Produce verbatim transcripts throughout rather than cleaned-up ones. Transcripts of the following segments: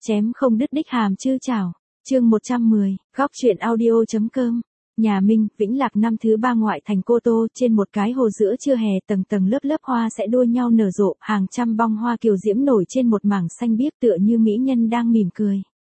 Chém không đứt đích hàm chư chảo. Chương một trăm mười, góc truyện audio.com. Nhà Minh, Vĩnh Lạc năm thứ ba ngoại thành Cô Tô, trên một cái hồ giữa trưa hè, tầng tầng lớp lớp hoa sẽ đua nhau nở rộ, hàng trăm bông hoa kiều diễm nổi trên một mảng xanh biếc tựa như mỹ nhân đang mỉm cười.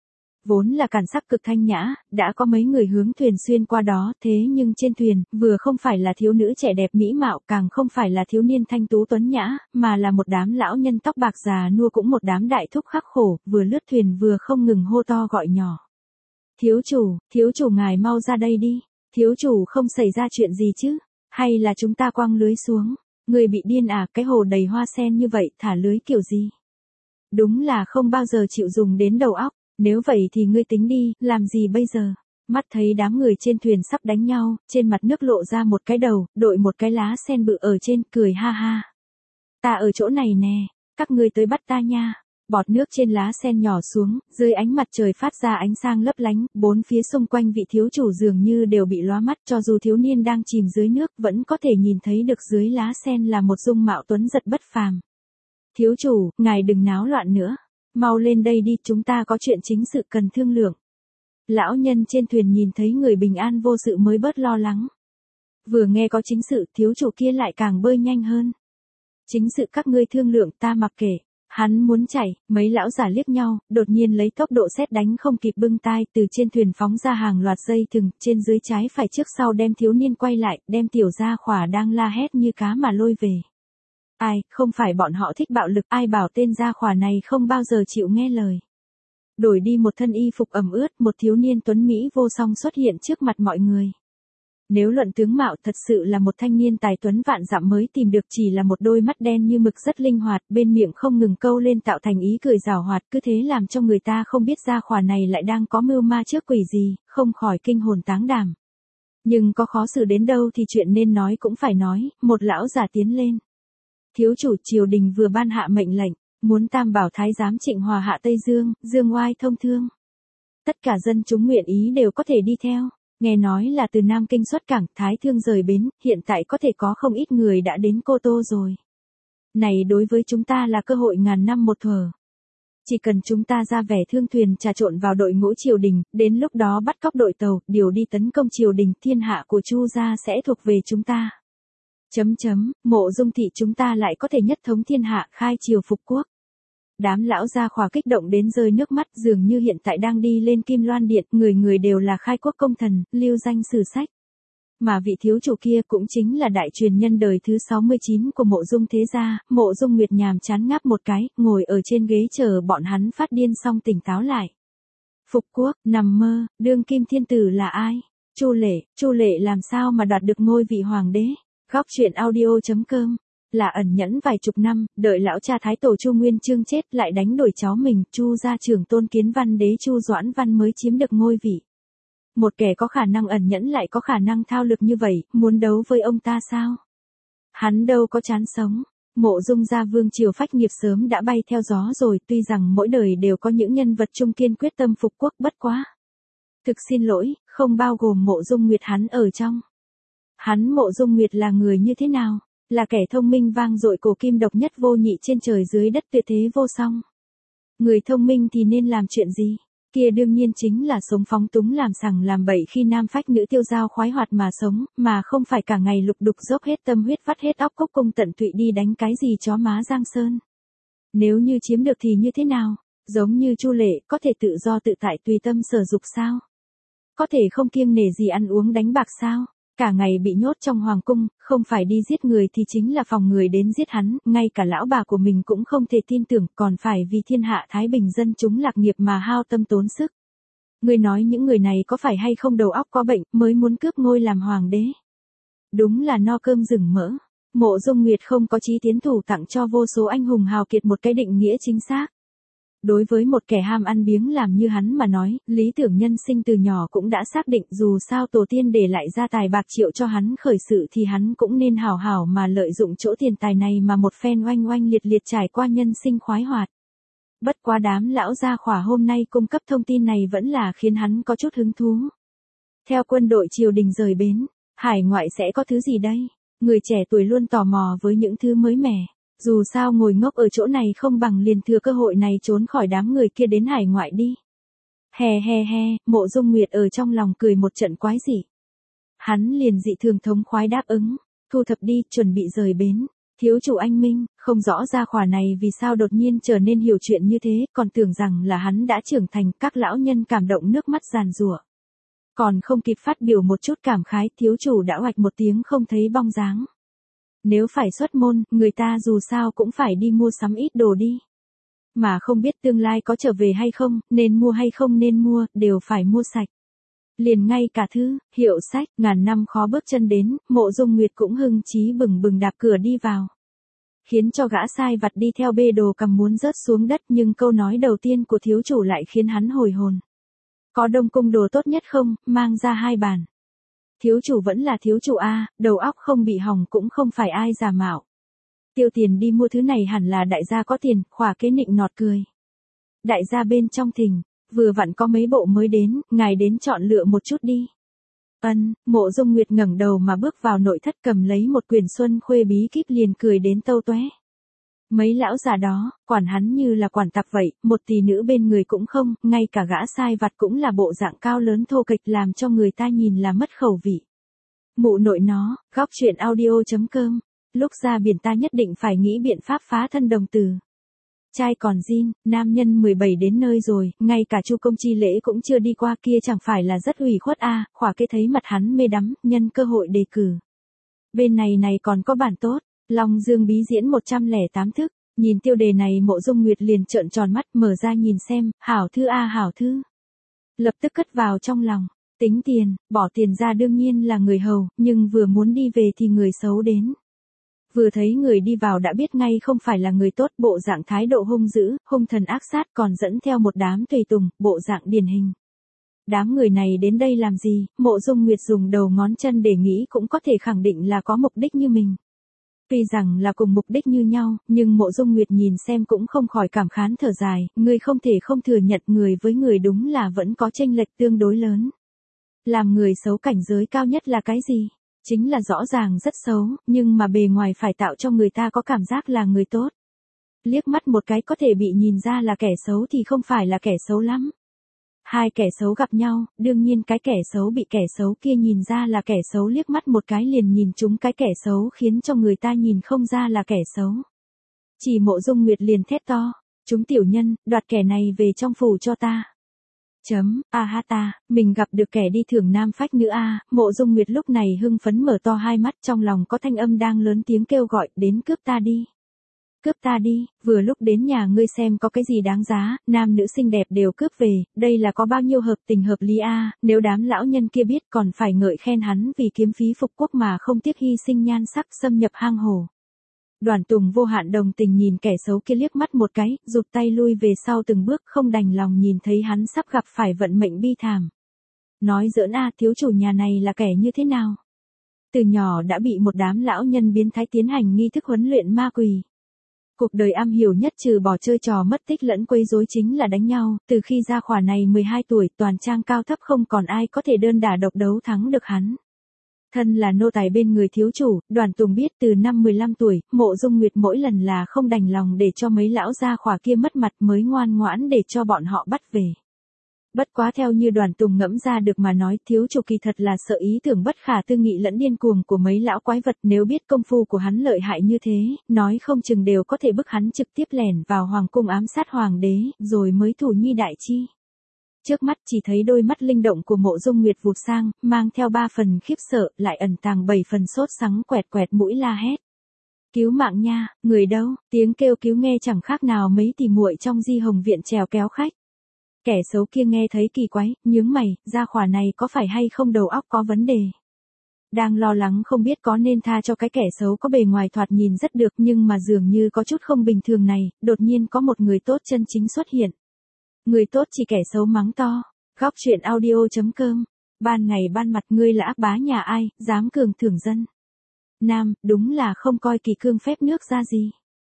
Vốn là cản sắc cực thanh nhã, đã có mấy người hướng thuyền xuyên qua đó, thế nhưng trên thuyền, vừa không phải là thiếu nữ trẻ đẹp mỹ mạo, càng không phải là thiếu niên thanh tú tuấn nhã, mà là một đám lão nhân tóc bạc già nua, cũng một đám đại thúc khắc khổ, vừa lướt thuyền vừa không ngừng hô to gọi nhỏ. Thiếu chủ, thiếu chủ ngài mau ra đây đi, thiếu chủ không xảy ra chuyện gì chứ, hay là chúng ta quăng lưới xuống, người bị điên à, cái hồ đầy hoa sen như vậy thả lưới kiểu gì? Đúng là không bao giờ chịu dùng đến đầu óc. Nếu vậy thì ngươi tính đi, làm gì bây giờ? Mắt thấy đám người trên thuyền sắp đánh nhau, trên mặt nước lộ ra một cái đầu, đội một cái lá sen bự ở trên, cười ha ha. Ta ở chỗ này nè, các ngươi tới bắt ta nha. Bọt nước trên lá sen nhỏ xuống, dưới ánh mặt trời phát ra ánh sáng lấp lánh, bốn phía xung quanh vị thiếu chủ dường như đều bị lóa mắt, cho dù thiếu niên đang chìm dưới nước, vẫn có thể nhìn thấy được dưới lá sen là một dung mạo tuấn giật bất phàm. Thiếu chủ, ngài đừng náo loạn nữa. Mau lên đây đi, chúng ta có chuyện chính sự cần thương lượng. Lão nhân trên thuyền nhìn thấy người bình an vô sự mới bớt lo lắng. Vừa nghe có chính sự, thiếu chủ kia lại càng bơi nhanh hơn. Chính sự các ngươi thương lượng ta mặc kệ. Hắn muốn chạy, mấy lão giả liếc nhau, đột nhiên lấy tốc độ sét đánh không kịp bưng tai, từ trên thuyền phóng ra hàng loạt dây thừng, trên dưới trái phải trước sau đem thiếu niên quay lại, đem tiểu gia khỏa đang la hét như cá mà lôi về. Ai, không phải bọn họ thích bạo lực, ai bảo tên gia khỏa này không bao giờ chịu nghe lời. Đổi đi một thân y phục ẩm ướt, một thiếu niên tuấn Mỹ vô song xuất hiện trước mặt mọi người. Nếu luận tướng mạo, thật sự là một thanh niên tài tuấn vạn dặm mới tìm được, chỉ là một đôi mắt đen như mực rất linh hoạt, bên miệng không ngừng câu lên tạo thành ý cười giảo hoạt, cứ thế làm cho người ta không biết gia khỏa này lại đang có mưu ma trước quỷ gì, không khỏi kinh hồn táng đảm. Nhưng có khó xử đến đâu thì chuyện nên nói cũng phải nói, một lão già tiến lên. Thiếu chủ, triều đình vừa ban hạ mệnh lệnh, muốn tam bảo thái giám Trịnh Hòa hạ Tây Dương, dương oai thông thương. Tất cả dân chúng nguyện ý đều có thể đi theo, nghe nói là từ Nam Kinh xuất cảng, Thái Thương rời bến, hiện tại có thể có không ít người đã đến Cô Tô rồi. Này đối với chúng ta là cơ hội ngàn năm một thuở. Chỉ cần chúng ta ra vẻ thương thuyền trà trộn vào đội ngũ triều đình, đến lúc đó bắt cóc đội tàu, điều đi tấn công triều đình, thiên hạ của Chu gia sẽ thuộc về chúng ta. Chấm chấm, Mộ Dung thị chúng ta lại có thể nhất thống thiên hạ, khai triều phục quốc. Đám lão gia khỏa kích động đến rơi nước mắt, dường như hiện tại đang đi lên Kim Loan Điện, người người đều là khai quốc công thần, lưu danh sử sách. Mà vị thiếu chủ kia cũng chính là đại truyền nhân đời thứ sáu mươi chín của Mộ Dung thế gia, Mộ Dung Nguyệt nhàm chán ngáp một cái, ngồi ở trên ghế chờ bọn hắn phát điên xong tỉnh táo lại. Phục quốc, nằm mơ, đương kim thiên tử là ai? Chu Lệ, Chu Lệ làm sao mà đoạt được ngôi vị hoàng đế? Góc truyện audio.com. Là ẩn nhẫn vài chục năm, đợi lão cha thái tổ Chu Nguyên Chương chết lại đánh đổi cháu mình, Chu gia trưởng tôn Kiến Văn đế Chu Doãn Văn mới chiếm được ngôi vị. Một kẻ có khả năng ẩn nhẫn lại có khả năng thao lược như vậy, muốn đấu với ông ta sao? Hắn đâu có chán sống. Mộ Dung gia vương triều phách nghiệp sớm đã bay theo gió rồi, tuy rằng mỗi đời đều có những nhân vật trung kiên quyết tâm phục quốc, bất quá. Thực xin lỗi, không bao gồm Mộ Dung Nguyệt hắn ở trong. Hắn Mộ Dung Nguyệt là người như thế nào? Là kẻ thông minh vang dội cổ kim độc nhất vô nhị trên trời dưới đất, tuyệt thế vô song. Người thông minh thì nên làm chuyện gì? Kia đương nhiên chính là sống phóng túng làm sằng làm bậy khi nam phách nữ tiêu dao khoái hoạt mà sống, mà không phải cả ngày lục đục dốc hết tâm huyết vắt hết óc cốc cung tận tụy đi đánh cái gì chó má Giang Sơn. Nếu như chiếm được thì như thế nào? Giống như Chu Lệ, có thể tự do tự tại tùy tâm sở dục sao? Có thể không kiêng nể gì ăn uống đánh bạc sao? Cả ngày bị nhốt trong hoàng cung, không phải đi giết người thì chính là phòng người đến giết hắn, ngay cả lão bà của mình cũng không thể tin tưởng, còn phải vì thiên hạ thái bình dân chúng lạc nghiệp mà hao tâm tốn sức. Người nói những người này có phải hay không đầu óc có bệnh, mới muốn cướp ngôi làm hoàng đế? Đúng là no cơm rừng mỡ. Mộ Dung Nguyệt không có chí tiến thủ tặng cho vô số anh hùng hào kiệt một cái định nghĩa chính xác. Đối với một kẻ ham ăn biếng làm như hắn mà nói, lý tưởng nhân sinh từ nhỏ cũng đã xác định, dù sao tổ tiên để lại gia tài bạc triệu cho hắn khởi sự thì hắn cũng nên hảo hảo mà lợi dụng chỗ tiền tài này mà một phen oanh oanh liệt liệt trải qua nhân sinh khoái hoạt. Bất quá đám lão gia khỏa hôm nay cung cấp thông tin này vẫn là khiến hắn có chút hứng thú. Theo quân đội triều đình rời bến, hải ngoại sẽ có thứ gì đây? Người trẻ tuổi luôn tò mò với những thứ mới mẻ. Dù sao ngồi ngốc ở chỗ này không bằng liền thừa cơ hội này trốn khỏi đám người kia đến hải ngoại đi. Hè hè he, Mộ Dung Nguyệt ở trong lòng cười một trận quái dị. Hắn liền dị thường thống khoái đáp ứng, thu thập đi, chuẩn bị rời bến. Thiếu chủ anh Minh, không rõ gia khỏa này vì sao đột nhiên trở nên hiểu chuyện như thế, còn tưởng rằng là hắn đã trưởng thành, các lão nhân cảm động nước mắt giàn giụa. Còn không kịp phát biểu một chút cảm khái, thiếu chủ đã oạch một tiếng không thấy bóng dáng. Nếu phải xuất môn, người ta dù sao cũng phải đi mua sắm ít đồ đi. Mà không biết tương lai có trở về hay không, nên mua hay không nên mua, đều phải mua sạch. Liền ngay cả thư, hiệu sách, ngàn năm khó bước chân đến, Mộ Dung Nguyệt cũng hưng chí bừng bừng đạp cửa đi vào. Khiến cho gã sai vặt đi theo bê đồ cầm muốn rớt xuống đất, nhưng câu nói đầu tiên của thiếu chủ lại khiến hắn hồi hồn. Có Đông Cung đồ tốt nhất không, mang ra hai bàn. Thiếu chủ vẫn là thiếu chủ A, đầu óc không bị hỏng cũng không phải ai giả mạo. Tiêu tiền đi mua thứ này hẳn là đại gia có tiền, khỏa kế nịnh nọt cười. Đại gia bên trong thình, vừa vặn có mấy bộ mới đến, ngài đến chọn lựa một chút đi. Ân, Mộ Dung Nguyệt ngẩng đầu mà bước vào nội thất cầm lấy một quyển Xuân Khuê bí kíp liền cười đến tâu tóe. Mấy lão già đó, quản hắn như là quản tặc vậy, một tỷ nữ bên người cũng không, ngay cả gã sai vặt cũng là bộ dạng cao lớn thô kịch làm cho người ta nhìn là mất khẩu vị. Mụ nội nó, góc truyện audio chấm com, lúc ra biển ta nhất định phải nghĩ biện pháp phá thân đồng từ. Trai còn zin, nam nhân mười bảy đến nơi rồi, ngay cả chu công chi lễ cũng chưa đi qua kia chẳng phải là rất ủy khuất a, à, khỏa kế thấy mặt hắn mê đắm, nhân cơ hội đề cử. Bên này này còn có bản tốt, Long Dương bí diễn một trăm lẻ tám thức, nhìn tiêu đề này Mộ Dung Nguyệt liền trợn tròn mắt mở ra nhìn xem, hảo thư a hảo thư. Lập tức cất vào trong lòng, tính tiền, bỏ tiền ra đương nhiên là người hầu, nhưng vừa muốn đi về thì người xấu đến. Vừa thấy người đi vào đã biết ngay không phải là người tốt, bộ dạng thái độ hung dữ, hung thần ác sát còn dẫn theo một đám tùy tùng, bộ dạng điển hình. Đám người này đến đây làm gì, Mộ Dung Nguyệt dùng đầu ngón chân để nghĩ cũng có thể khẳng định là có mục đích như mình. Tuy rằng là cùng mục đích như nhau, nhưng Mộ Dung Nguyệt nhìn xem cũng không khỏi cảm khán thở dài, người không thể không thừa nhận người với người đúng là vẫn có chênh lệch tương đối lớn. Làm người xấu cảnh giới cao nhất là cái gì? Chính là rõ ràng rất xấu, nhưng mà bề ngoài phải tạo cho người ta có cảm giác là người tốt. Liếc mắt một cái có thể bị nhìn ra là kẻ xấu thì không phải là kẻ xấu lắm. Hai kẻ xấu gặp nhau, đương nhiên cái kẻ xấu bị kẻ xấu kia nhìn ra là kẻ xấu liếc mắt một cái liền nhìn trúng cái kẻ xấu khiến cho người ta nhìn không ra là kẻ xấu. Chỉ Mộ Dung Nguyệt liền thét to, chúng tiểu nhân, đoạt kẻ này về trong phủ cho ta. Chấm, a ha ta, mình gặp được kẻ đi thưởng nam phách nữ a, Mộ Dung Nguyệt lúc này hưng phấn mở to hai mắt trong lòng có thanh âm đang lớn tiếng kêu gọi, đến cướp ta đi. Cướp ta đi, vừa lúc đến nhà ngươi xem có cái gì đáng giá, nam nữ xinh đẹp đều cướp về, đây là có bao nhiêu hợp tình hợp lý a, nếu đám lão nhân kia biết còn phải ngợi khen hắn vì kiếm phí phục quốc mà không tiếc hy sinh nhan sắc xâm nhập hang hồ. Đoàn Tùng vô hạn đồng tình nhìn kẻ xấu kia liếc mắt một cái, rụt tay lui về sau từng bước không đành lòng nhìn thấy hắn sắp gặp phải vận mệnh bi thảm. Nói giỡn a, thiếu chủ nhà này là kẻ như thế nào? Từ nhỏ đã bị một đám lão nhân biến thái tiến hành nghi thức huấn luyện ma quỷ. Cuộc đời am hiểu nhất trừ bỏ chơi trò mất tích lẫn quấy rối chính là đánh nhau, từ khi ra khỏa này mười hai tuổi toàn trang cao thấp không còn ai có thể đơn đả độc đấu thắng được hắn. Thân là nô tài bên người thiếu chủ, Đoàn Tùng biết từ năm mười lăm tuổi, Mộ Dung Nguyệt mỗi lần là không đành lòng để cho mấy lão gia khỏa kia mất mặt mới ngoan ngoãn để cho bọn họ bắt về. Bất quá theo như Đoàn Tùng ngẫm ra được mà nói, thiếu chủ kỳ thật là sợ ý tưởng bất khả tư nghị lẫn điên cuồng của mấy lão quái vật, nếu biết công phu của hắn lợi hại như thế, nói không chừng đều có thể bức hắn trực tiếp lẻn vào hoàng cung ám sát hoàng đế, rồi mới thủ nhi đại chi. Trước mắt chỉ thấy đôi mắt linh động của Mộ Dung Nguyệt vụt sang, mang theo ba phần khiếp sợ, lại ẩn tàng bảy phần sốt sắng quẹt quẹt mũi la hét. Cứu mạng nha, người đâu, tiếng kêu cứu nghe chẳng khác nào mấy tỷ muội trong Di Hồng viện trèo kéo khách. Kẻ xấu kia nghe thấy kỳ quái, nhướng mày, gia khỏa này có phải hay không đầu óc có vấn đề. Đang lo lắng không biết có nên tha cho cái kẻ xấu có bề ngoài thoạt nhìn rất được nhưng mà dường như có chút không bình thường này, đột nhiên có một người tốt chân chính xuất hiện. Người tốt chỉ kẻ xấu mắng to, góc truyện audio chấm com, ban ngày ban mặt ngươi là ác bá nhà ai, dám cường thưởng dân. Nam, đúng là không coi kỳ cương phép nước ra gì.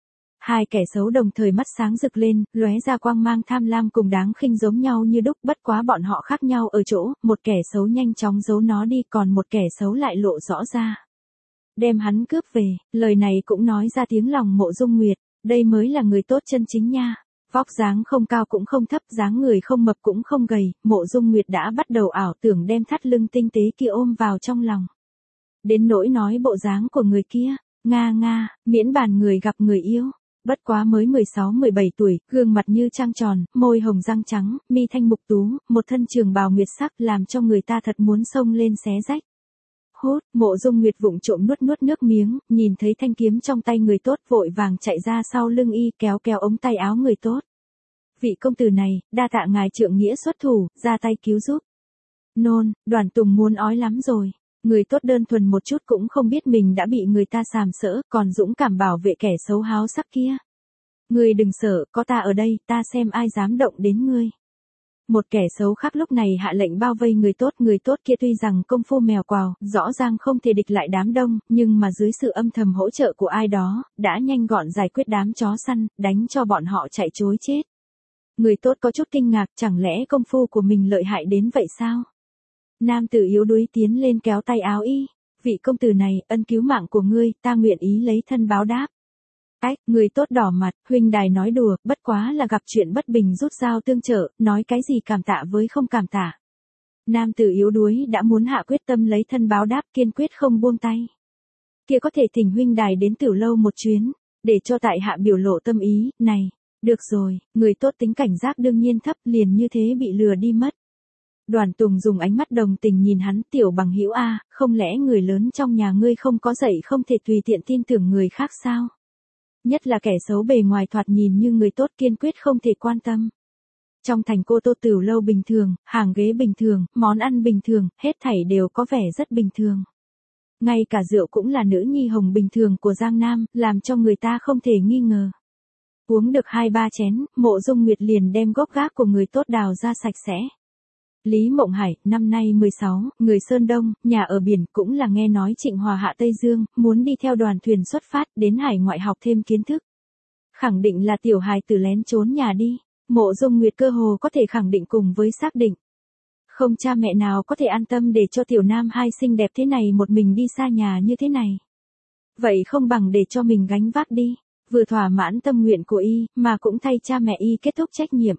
Hai kẻ xấu đồng thời mắt sáng rực lên, lóe ra quang mang tham lam cùng đáng khinh giống nhau như đúc, bất quá bọn họ khác nhau ở chỗ, một kẻ xấu nhanh chóng giấu nó đi còn một kẻ xấu lại lộ rõ ra. đem hắn cướp về, lời này cũng nói ra tiếng lòng Mộ Dung Nguyệt, đây mới là người tốt chân chính nha. Vóc dáng không cao cũng không thấp, dáng người không mập cũng không gầy, Mộ Dung Nguyệt đã bắt đầu ảo tưởng đem thắt lưng tinh tế kia ôm vào trong lòng. Đến nỗi nói bộ dáng của người kia, nga nga, miễn bàn người gặp người yêu. Bất quá mới mười sáu mười bảy tuổi, gương mặt như trăng tròn, môi hồng răng trắng, mi thanh mục tú, một thân trường bào nguyệt sắc làm cho người ta thật muốn xông lên xé rách. Hút, Mộ Dung Nguyệt vụng trộm nuốt nuốt nước miếng, nhìn thấy thanh kiếm trong tay người tốt vội vàng chạy ra sau lưng y kéo kéo ống tay áo người tốt. Vị công tử này, đa tạ ngài trượng nghĩa xuất thủ, ra tay cứu giúp. Nôn, Đoàn Tùng muốn ói lắm rồi. Người tốt đơn thuần một chút cũng không biết mình đã bị người ta sàm sỡ, còn dũng cảm bảo vệ kẻ xấu háo sắc kia. Ngươi đừng sợ, có ta ở đây, ta xem ai dám động đến ngươi. Một kẻ xấu khác lúc này hạ lệnh bao vây người tốt, người tốt kia tuy rằng công phu mèo quào, rõ ràng không thể địch lại đám đông, nhưng mà dưới sự âm thầm hỗ trợ của ai đó, đã nhanh gọn giải quyết đám chó săn, đánh cho bọn họ chạy trối chết. Người tốt có chút kinh ngạc, chẳng lẽ công phu của mình lợi hại đến vậy sao? Nam tử yếu đuối tiến lên kéo tay áo y, vị công tử này, ân cứu mạng của ngươi, ta nguyện ý lấy thân báo đáp. Ách, người tốt đỏ mặt, huynh đài nói đùa, bất quá là gặp chuyện bất bình rút dao tương trợ, nói cái gì cảm tạ với không cảm tạ. Nam tử yếu đuối đã muốn hạ quyết tâm lấy thân báo đáp, kiên quyết không buông tay. Kia có thể thỉnh huynh đài đến Tiểu Lâu một chuyến, để cho tại hạ biểu lộ tâm ý, này, được rồi, người tốt tính cảnh giác đương nhiên thấp, liền như thế bị lừa đi mất. Đoàn Tùng dùng ánh mắt đồng tình nhìn hắn, tiểu bằng hữu a, không lẽ người lớn trong nhà ngươi không có dạy không thể tùy tiện tin tưởng người khác sao? Nhất là kẻ xấu bề ngoài thoạt nhìn như người tốt kiên quyết không thể quan tâm. Trong thành Cô Tô Tiểu Lâu bình thường, hàng ghế bình thường, món ăn bình thường, hết thảy đều có vẻ rất bình thường. Ngay cả rượu cũng là nữ nhi hồng bình thường của Giang Nam, làm cho người ta không thể nghi ngờ. Uống được hai ba chén, Mộ Dung Nguyệt liền đem gốc gác của người tốt đào ra sạch sẽ. Lý Mộng Hải, năm nay mười sáu, người Sơn Đông, nhà ở biển, cũng là nghe nói Trịnh Hòa hạ Tây Dương, muốn đi theo đoàn thuyền xuất phát, đến hải ngoại học thêm kiến thức. Khẳng định là tiểu hài tử lén trốn nhà đi, Mộ Dung Nguyệt cơ hồ có thể khẳng định cùng với xác định. Không cha mẹ nào có thể an tâm để cho tiểu nam hai xinh đẹp thế này một mình đi xa nhà như thế này. Vậy không bằng để cho mình gánh vác đi, vừa thỏa mãn tâm nguyện của y, mà cũng thay cha mẹ y kết thúc trách nhiệm.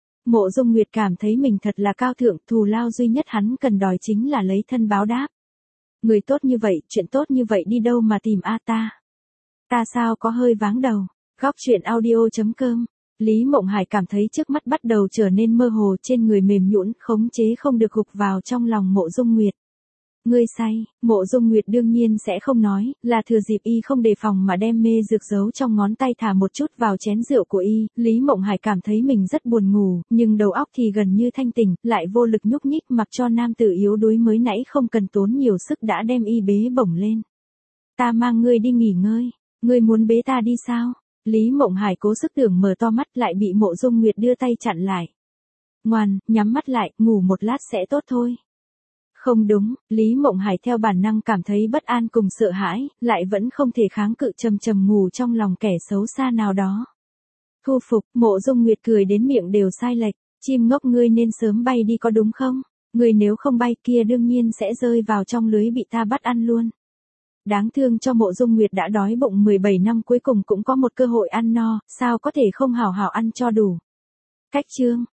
Mộ Dung Nguyệt cảm thấy mình thật là cao thượng, thù lao duy nhất hắn cần đòi chính là lấy thân báo đáp. Người tốt như vậy, chuyện tốt như vậy đi đâu mà tìm a ta? Ta sao có hơi váng đầu. Góc truyện audio chấm com. Lý Mộng Hải cảm thấy trước mắt bắt đầu trở nên mơ hồ, trên người mềm nhũn, khống chế không được gục vào trong lòng Mộ Dung Nguyệt. Ngươi say, Mộ Dung Nguyệt đương nhiên sẽ không nói, là thừa dịp y không đề phòng mà đem mê dược giấu trong ngón tay thả một chút vào chén rượu của y. Lý Mộng Hải cảm thấy mình rất buồn ngủ, nhưng đầu óc thì gần như thanh tỉnh, lại vô lực nhúc nhích, mặc cho nam tử yếu đuối mới nãy không cần tốn nhiều sức đã đem y bế bổng lên. Ta mang ngươi đi nghỉ ngơi, ngươi muốn bế ta đi sao? Lý Mộng Hải cố sức tưởng mở to mắt, lại bị Mộ Dung Nguyệt đưa tay chặn lại. Ngoan, nhắm mắt lại, ngủ một lát sẽ tốt thôi. Không đúng, Lý Mộng Hải theo bản năng cảm thấy bất an cùng sợ hãi, lại vẫn không thể kháng cự, trầm trầm ngủ trong lòng kẻ xấu xa nào đó. Thu phục, Mộ Dung Nguyệt cười đến miệng đều sai lệch, chim ngốc ngươi nên sớm bay đi có đúng không? Ngươi nếu không bay kia đương nhiên sẽ rơi vào trong lưới bị ta bắt ăn luôn. Đáng thương cho Mộ Dung Nguyệt đã đói bụng mười bảy năm cuối cùng cũng có một cơ hội ăn no, sao có thể không hào hào ăn cho đủ. Cách chương.